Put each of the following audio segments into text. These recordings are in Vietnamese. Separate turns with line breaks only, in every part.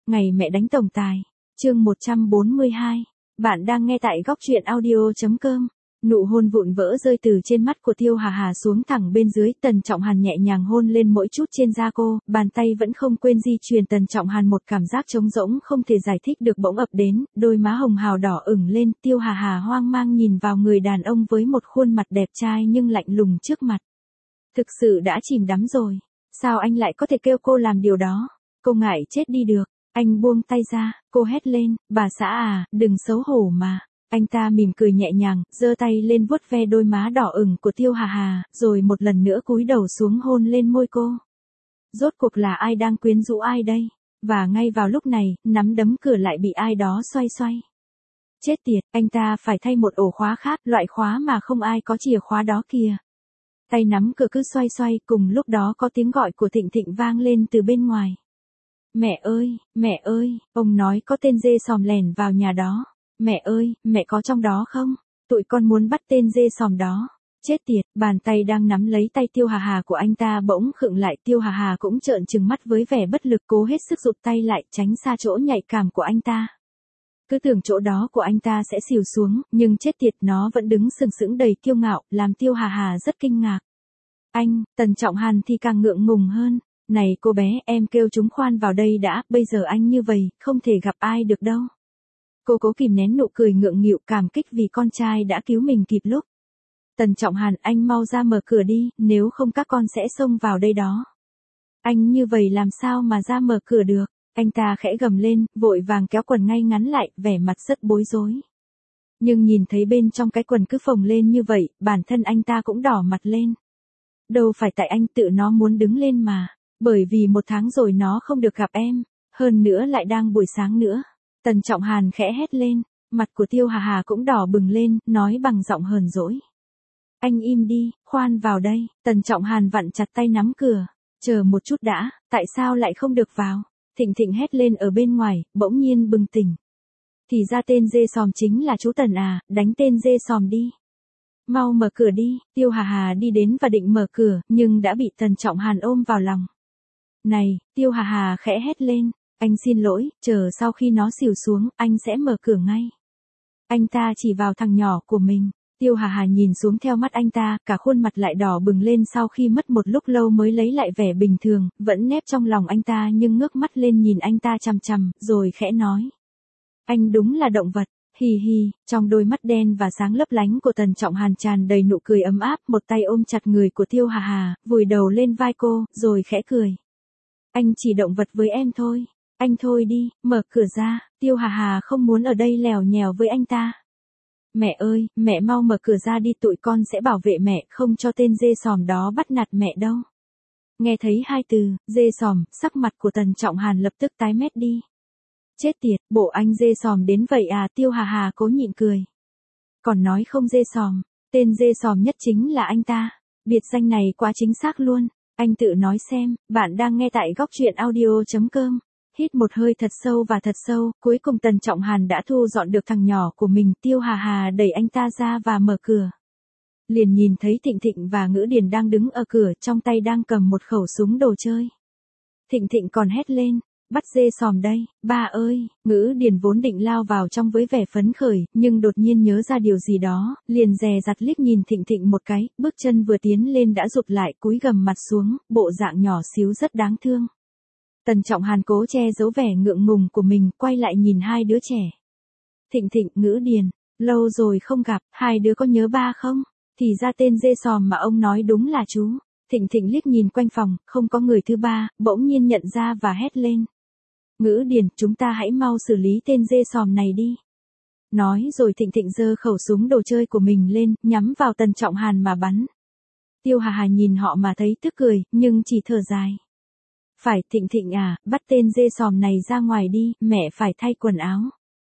Ngày mẹ đánh tổng tài. Chương 142. Bạn đang nghe tại góc truyện audio.com. Nụ hôn vụn vỡ rơi từ trên mắt của Tiêu Hà Hà xuống thẳng bên dưới, Tần Trọng Hàn nhẹ nhàng hôn lên mỗi chút trên da cô, bàn tay vẫn không quên di truyền. Tần Trọng Hàn một cảm giác trống rỗng không thể giải thích được bỗng ập đến, đôi má hồng hào đỏ ửng lên, Tiêu Hà Hà hoang mang nhìn vào người đàn ông với một khuôn mặt đẹp trai nhưng lạnh lùng trước mặt. Thực sự đã chìm đắm rồi, sao anh lại có thể kêu cô làm điều đó? Cô ngại chết đi được. Anh buông tay ra, cô hét lên, bà xã à, đừng xấu hổ mà. Anh ta mỉm cười nhẹ nhàng, giơ tay lên vuốt ve đôi má đỏ ửng của Tiêu Hà Hà, rồi một lần nữa cúi đầu xuống hôn lên môi cô. Rốt cuộc là ai đang quyến rũ ai đây? Và ngay vào lúc này, nắm đấm cửa lại bị ai đó xoay xoay. Chết tiệt, anh ta phải thay một ổ khóa khác, loại khóa mà không ai có chìa khóa đó kìa. Tay nắm cửa cứ xoay xoay, cùng lúc đó có tiếng gọi của Thịnh Thịnh vang lên từ bên ngoài. Mẹ ơi, ông nói có tên dê sòm lẻn vào nhà đó. Mẹ ơi, mẹ có trong đó không? Tụi con muốn bắt tên dê sòm đó. Chết tiệt, bàn tay đang nắm lấy tay Tiêu Hà Hà của anh ta bỗng khựng lại. Tiêu Hà Hà cũng trợn trừng mắt với vẻ bất lực, cố hết sức rụt tay lại tránh xa chỗ nhạy cảm của anh ta. Cứ tưởng chỗ đó của anh ta sẽ xìu xuống, nhưng chết tiệt nó vẫn đứng sừng sững đầy kiêu ngạo, làm Tiêu Hà Hà rất kinh ngạc. Tần Trọng Hàn thì càng ngượng ngùng hơn. Này cô bé, em kêu chúng khoan vào đây đã, bây giờ anh như vậy, không thể gặp ai được đâu. Cô cố kìm nén nụ cười ngượng nghịu cảm kích vì con trai đã cứu mình kịp lúc. Tần Trọng Hàn, anh mau ra mở cửa đi, nếu không các con sẽ xông vào đây đó. Anh như vậy làm sao mà ra mở cửa được? Anh ta khẽ gầm lên, vội vàng kéo quần ngay ngắn lại, vẻ mặt rất bối rối. Nhưng nhìn thấy bên trong cái quần cứ phồng lên như vậy, bản thân anh ta cũng đỏ mặt lên. Đâu phải tại anh tự nó muốn đứng lên mà. Bởi vì 1 tháng rồi nó không được gặp em, hơn nữa lại đang buổi sáng nữa. Tần Trọng Hàn khẽ hét lên, mặt của Tiêu Hà Hà cũng đỏ bừng lên, nói bằng giọng hờn dỗi. Anh im đi, khoan vào đây. Tần Trọng Hàn vặn chặt tay nắm cửa. Chờ một chút đã, tại sao lại không được vào? Thịnh Thịnh hét lên ở bên ngoài, bỗng nhiên bừng tỉnh. Thì ra tên dê sòm chính là chú Tần à, đánh tên dê sòm đi. Mau mở cửa đi. Tiêu Hà Hà đi đến và định mở cửa, nhưng đã bị Tần Trọng Hàn ôm vào lòng. Này, Tiêu Hà Hà khẽ hét lên, anh xin lỗi, chờ sau khi nó xỉu xuống, anh sẽ mở cửa ngay. Anh ta chỉ vào thằng nhỏ của mình. Tiêu Hà Hà nhìn xuống theo mắt anh ta, cả khuôn mặt lại đỏ bừng lên sau khi mất một lúc lâu mới lấy lại vẻ bình thường, vẫn nép trong lòng anh ta nhưng ngước mắt lên nhìn anh ta chằm chằm, rồi khẽ nói. Anh đúng là động vật. Hì hì, trong đôi mắt đen và sáng lấp lánh của Tần Trọng Hàn tràn đầy nụ cười ấm áp, một tay ôm chặt người của Tiêu Hà Hà, vùi đầu lên vai cô, rồi khẽ cười. Anh chỉ động vật với em thôi. Anh thôi đi, mở cửa ra. Tiêu Hà Hà không muốn ở đây lèo nhèo với anh ta. Mẹ ơi, mẹ mau mở cửa ra đi, tụi con sẽ bảo vệ mẹ, không cho tên dê sòm đó bắt nạt mẹ đâu. Nghe thấy 2 từ, dê sòm, sắc mặt của Tần Trọng Hàn lập tức tái mét đi. Chết tiệt, bộ anh dê sòm đến vậy à? Tiêu Hà Hà cố nhịn cười. Còn nói không dê sòm, tên dê sòm nhất chính là anh ta. Biệt danh này quá chính xác luôn. Anh tự nói xem, bạn đang nghe tại góc truyện audio.com. Hít một hơi thật sâu và thật sâu, cuối cùng Tần Trọng Hàn đã thu dọn được thằng nhỏ của mình. Tiêu Hà Hà đẩy anh ta ra và mở cửa. Liền nhìn thấy Thịnh Thịnh và Ngữ Điền đang đứng ở cửa, trong tay đang cầm một khẩu súng đồ chơi. Thịnh Thịnh còn hét lên. Bắt dê sòm đây, ba ơi. Ngữ Điền vốn định lao vào trong với vẻ phấn khởi, nhưng đột nhiên nhớ ra điều gì đó, liền dè dặt liếc nhìn Thịnh Thịnh một cái, bước chân vừa tiến lên đã rụt lại, cúi gằm mặt xuống, bộ dạng nhỏ xíu rất đáng thương. Tần Trọng Hàn cố che giấu vẻ ngượng ngùng của mình, quay lại nhìn 2 đứa trẻ. Thịnh Thịnh, Ngữ Điền, lâu rồi không gặp, 2 đứa có nhớ ba không? Thì ra tên dê sòm mà ông nói đúng là chú. Thịnh Thịnh liếc nhìn quanh phòng, không có người thứ ba, bỗng nhiên nhận ra và hét lên. Ngữ Điền, chúng ta hãy mau xử lý tên dê sòm này đi. Nói rồi Thịnh Thịnh giơ khẩu súng đồ chơi của mình lên, nhắm vào Tần Trọng Hàn mà bắn. Tiêu Hà Hà nhìn họ mà thấy tức cười, nhưng chỉ thở dài. Phải, Thịnh Thịnh à, bắt tên dê sòm này ra ngoài đi, mẹ phải thay quần áo.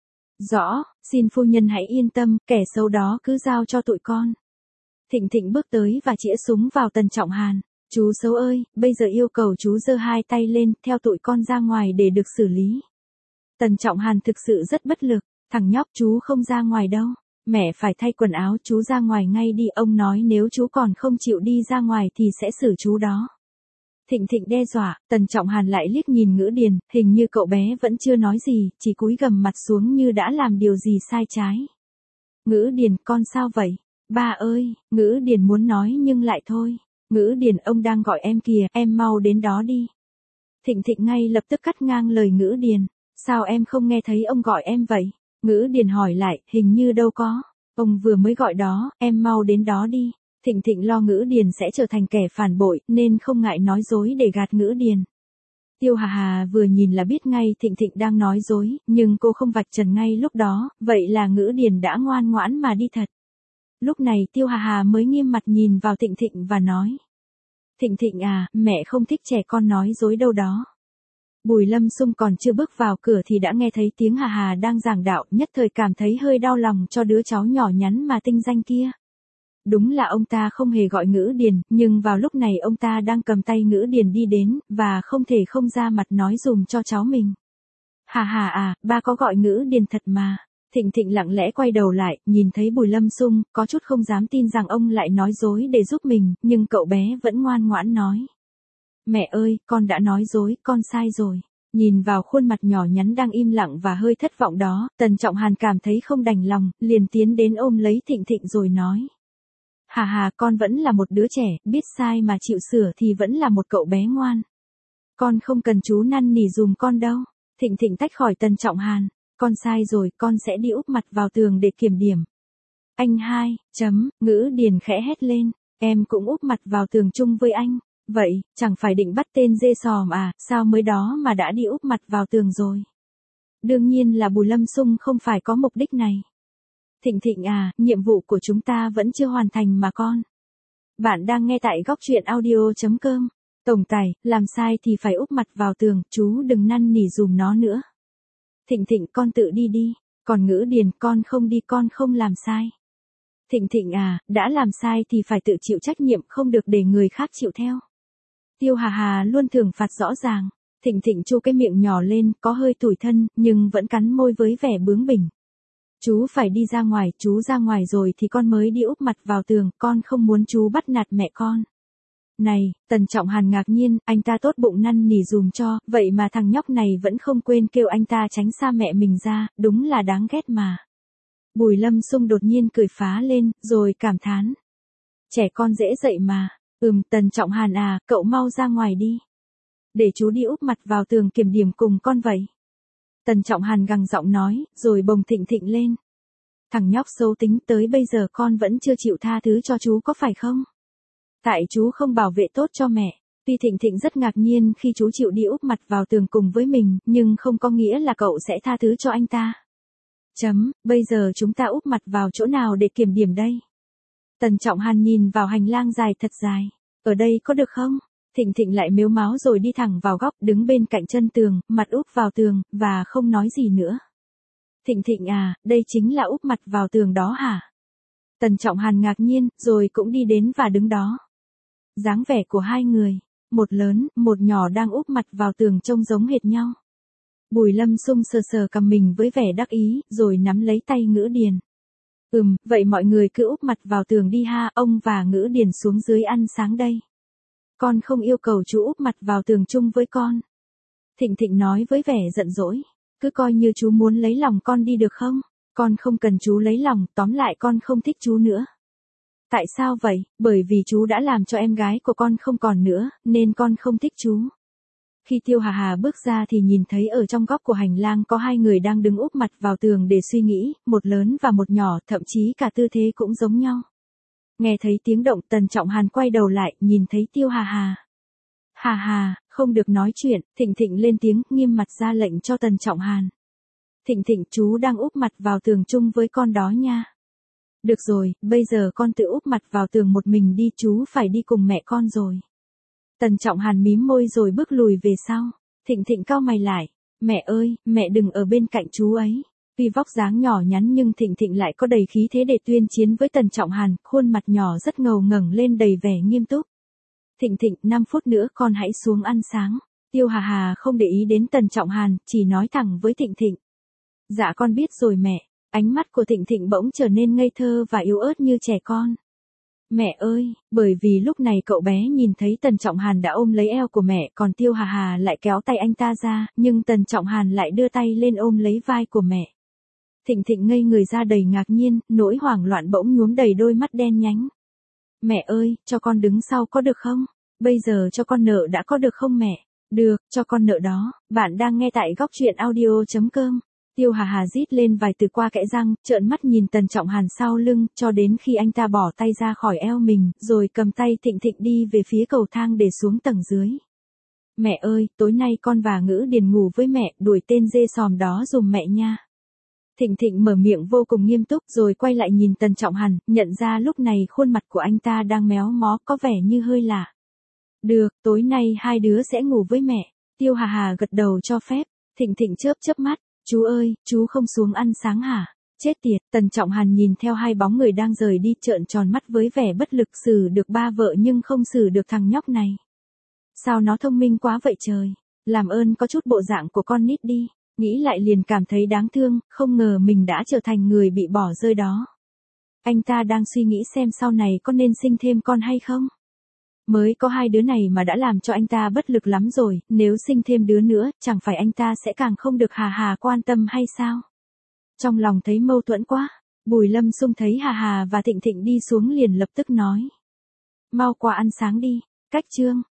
Rõ, xin phu nhân hãy yên tâm, kẻ xấu đó cứ giao cho tụi con. Thịnh Thịnh bước tới và chĩa súng vào Tần Trọng Hàn. Chú xấu ơi, bây giờ yêu cầu chú giơ 2 tay lên, theo tụi con ra ngoài để được xử lý. Tần Trọng Hàn thực sự rất bất lực. Thằng nhóc, chú không ra ngoài đâu. Mẹ phải thay quần áo, chú ra ngoài ngay đi. Ông nói nếu chú còn không chịu đi ra ngoài thì sẽ xử chú đó. Thịnh Thịnh đe dọa, Tần Trọng Hàn lại liếc nhìn Ngữ Điền, hình như cậu bé vẫn chưa nói gì, chỉ cúi gằm mặt xuống như đã làm điều gì sai trái. Ngữ Điền, con sao vậy? Ba ơi, Ngữ Điền muốn nói nhưng lại thôi. Ngữ Điền, ông đang gọi em kìa, em mau đến đó đi. Thịnh Thịnh ngay lập tức cắt ngang lời Ngữ Điền. Sao em không nghe thấy ông gọi em vậy? Ngữ Điền hỏi lại, hình như đâu có. Ông vừa mới gọi đó, em mau đến đó đi. Thịnh Thịnh lo Ngữ Điền sẽ trở thành kẻ phản bội, nên không ngại nói dối để gạt Ngữ Điền. Tiêu Hà Hà vừa nhìn là biết ngay Thịnh Thịnh đang nói dối, nhưng cô không vạch trần ngay lúc đó, vậy là Ngữ Điền đã ngoan ngoãn mà đi thật. Lúc này Tiêu Hà Hà mới nghiêm mặt nhìn vào Thịnh Thịnh và nói. Thịnh Thịnh à, mẹ không thích trẻ con nói dối đâu đó. Bùi Lâm Xung còn chưa bước vào cửa thì đã nghe thấy tiếng Hà Hà đang giảng đạo, nhất thời cảm thấy hơi đau lòng cho đứa cháu nhỏ nhắn mà tinh danh kia. Đúng là ông ta không hề gọi Ngữ Điền, nhưng vào lúc này ông ta đang cầm tay Ngữ Điền đi đến, và không thể không ra mặt nói dùm cho cháu mình. Hà Hà à, ba có gọi Ngữ Điền thật mà. Thịnh Thịnh lặng lẽ quay đầu lại, nhìn thấy Bùi Lâm Xung, có chút không dám tin rằng ông lại nói dối để giúp mình, nhưng cậu bé vẫn ngoan ngoãn nói. Mẹ ơi, con đã nói dối, con sai rồi. Nhìn vào khuôn mặt nhỏ nhắn đang im lặng và hơi thất vọng đó, Tần Trọng Hàn cảm thấy không đành lòng, liền tiến đến ôm lấy Thịnh Thịnh rồi nói. Hà Hà, con vẫn là một đứa trẻ, biết sai mà chịu sửa thì vẫn là một cậu bé ngoan. Con không cần chú năn nỉ dùm con đâu. Thịnh Thịnh tách khỏi Tần Trọng Hàn. Con sai rồi, con sẽ đi úp mặt vào tường để kiểm điểm. Anh hai, Ngữ Điền khẽ hét lên, em cũng úp mặt vào tường chung với anh. Vậy, chẳng phải định bắt tên dê sòm à, sao mới đó mà đã đi úp mặt vào tường rồi. Đương nhiên là Bùi Lâm Xung không phải có mục đích này. Thịnh Thịnh à, nhiệm vụ của chúng ta vẫn chưa hoàn thành mà con. Bạn đang nghe tại góc truyện audio.com. Tổng tài, làm sai thì phải úp mặt vào tường, chú đừng năn nỉ dùm nó nữa. Thịnh Thịnh, con tự đi đi. Còn Ngữ Điền, con không đi, con không làm sai. Thịnh Thịnh à, đã làm sai thì phải tự chịu trách nhiệm, không được để người khác chịu theo. Tiêu Hà Hà luôn thưởng phạt rõ ràng. Thịnh Thịnh chu cái miệng nhỏ lên, có hơi tủi thân, nhưng vẫn cắn môi với vẻ bướng bỉnh. Chú phải đi ra ngoài, chú ra ngoài rồi thì con mới đi úp mặt vào tường, con không muốn chú bắt nạt mẹ con. Này, Tần Trọng Hàn ngạc nhiên, anh ta tốt bụng năn nỉ dùm cho, vậy mà thằng nhóc này vẫn không quên kêu anh ta tránh xa mẹ mình ra, đúng là đáng ghét mà. Bùi Lâm Xung đột nhiên cười phá lên, rồi cảm thán. Trẻ con dễ dậy mà. Tần Trọng Hàn à, cậu mau ra ngoài đi. Để chú đi úp mặt vào tường kiểm điểm cùng con vậy. Tần Trọng Hàn gằn giọng nói, rồi bồng Thịnh Thịnh lên. Thằng nhóc xấu tính, tới bây giờ con vẫn chưa chịu tha thứ cho chú có phải không? Tại chú không bảo vệ tốt cho mẹ. Tuy Thịnh Thịnh rất ngạc nhiên khi chú chịu đi úp mặt vào tường cùng với mình, nhưng không có nghĩa là cậu sẽ tha thứ cho anh ta. Bây giờ chúng ta úp mặt vào chỗ nào để kiểm điểm đây? Tần Trọng Hàn nhìn vào hành lang dài thật dài. Ở đây có được không? Thịnh Thịnh lại mếu máo rồi đi thẳng vào góc, đứng bên cạnh chân tường, mặt úp vào tường, và không nói gì nữa. Thịnh Thịnh à, đây chính là úp mặt vào tường đó hả? Tần Trọng Hàn ngạc nhiên, rồi cũng đi đến và đứng đó. Dáng vẻ của hai người, một lớn, một nhỏ đang úp mặt vào tường trông giống hệt nhau. Bùi Lâm Xung sờ sờ cằm mình với vẻ đắc ý, rồi nắm lấy tay Ngữ Điền. Vậy mọi người cứ úp mặt vào tường đi ha, ông và Ngữ Điền xuống dưới ăn sáng đây. Con không yêu cầu chú úp mặt vào tường chung với con. Thịnh Thịnh nói với vẻ giận dỗi. Cứ coi như chú muốn lấy lòng con đi được không? Con không cần chú lấy lòng, tóm lại con không thích chú nữa. Tại sao vậy? Bởi vì chú đã làm cho em gái của con không còn nữa, nên con không thích chú. Khi Tiêu Hà Hà bước ra thì nhìn thấy ở trong góc của hành lang có hai người đang đứng úp mặt vào tường để suy nghĩ, một lớn và một nhỏ, thậm chí cả tư thế cũng giống nhau. Nghe thấy tiếng động, Tần Trọng Hàn quay đầu lại, nhìn thấy Tiêu Hà Hà. Hà Hà, không được nói chuyện. Thịnh Thịnh lên tiếng, nghiêm mặt ra lệnh cho Tần Trọng Hàn. Thịnh Thịnh, chú đang úp mặt vào tường chung với con đó nha. Được rồi, bây giờ con tự úp mặt vào tường một mình đi, chú phải đi cùng mẹ con rồi. Tần Trọng Hàn mím môi rồi bước lùi về sau. Thịnh Thịnh cau mày lại. Mẹ ơi, mẹ đừng ở bên cạnh chú ấy. Tuy vóc dáng nhỏ nhắn nhưng Thịnh Thịnh lại có đầy khí thế để tuyên chiến với Tần Trọng Hàn, khuôn mặt nhỏ rất ngầu ngẩng lên đầy vẻ nghiêm túc. Thịnh Thịnh, 5 phút nữa con hãy xuống ăn sáng. Tiêu Hà Hà không để ý đến Tần Trọng Hàn, chỉ nói thẳng với Thịnh Thịnh. Dạ con biết rồi mẹ. Ánh mắt của Thịnh Thịnh bỗng trở nên ngây thơ và yếu ớt như trẻ con. Mẹ ơi, bởi vì lúc này cậu bé nhìn thấy Tần Trọng Hàn đã ôm lấy eo của mẹ, còn Tiêu Hà Hà lại kéo tay anh ta ra, nhưng Tần Trọng Hàn lại đưa tay lên ôm lấy vai của mẹ. Thịnh Thịnh ngây người ra đầy ngạc nhiên, nỗi hoảng loạn bỗng nhuốm đầy đôi mắt đen nhánh. Mẹ ơi, cho con đứng sau có được không? Bây giờ cho con nợ đã có được không mẹ? Được, cho con nợ đó. Bạn đang nghe tại góc truyện audio.com. Tiêu Hà Hà rít lên vài từ qua kẽ răng, trợn mắt nhìn Tần Trọng Hàn sau lưng, cho đến khi anh ta bỏ tay ra khỏi eo mình, rồi cầm tay Thịnh Thịnh đi về phía cầu thang để xuống tầng dưới. Mẹ ơi, tối nay con và Ngữ Điền ngủ với mẹ, đuổi tên dê sòm đó giùm mẹ nha. Thịnh Thịnh mở miệng vô cùng nghiêm túc rồi quay lại nhìn Tần Trọng Hàn, nhận ra lúc này khuôn mặt của anh ta đang méo mó có vẻ như hơi lạ. Được, tối nay hai đứa sẽ ngủ với mẹ. Tiêu Hà Hà gật đầu cho phép. Thịnh Thịnh chớp chớp mắt. Chú ơi, chú không xuống ăn sáng hả? Chết tiệt, Tần Trọng Hàn nhìn theo hai bóng người đang rời đi trợn tròn mắt với vẻ bất lực, xử được ba vợ nhưng không xử được thằng nhóc này. Sao nó thông minh quá vậy trời? Làm ơn có chút bộ dạng của con nít đi. Nghĩ lại liền cảm thấy đáng thương, không ngờ mình đã trở thành người bị bỏ rơi đó. Anh ta đang suy nghĩ xem sau này có nên sinh thêm con hay không? Mới có hai đứa này mà đã làm cho anh ta bất lực lắm rồi, nếu sinh thêm đứa nữa, chẳng phải anh ta sẽ càng không được Hà Hà quan tâm hay sao? Trong lòng thấy mâu thuẫn quá, Bùi Lâm Xung thấy Hà Hà và Thịnh Thịnh đi xuống liền lập tức nói. Mau qua ăn sáng đi, cách chương.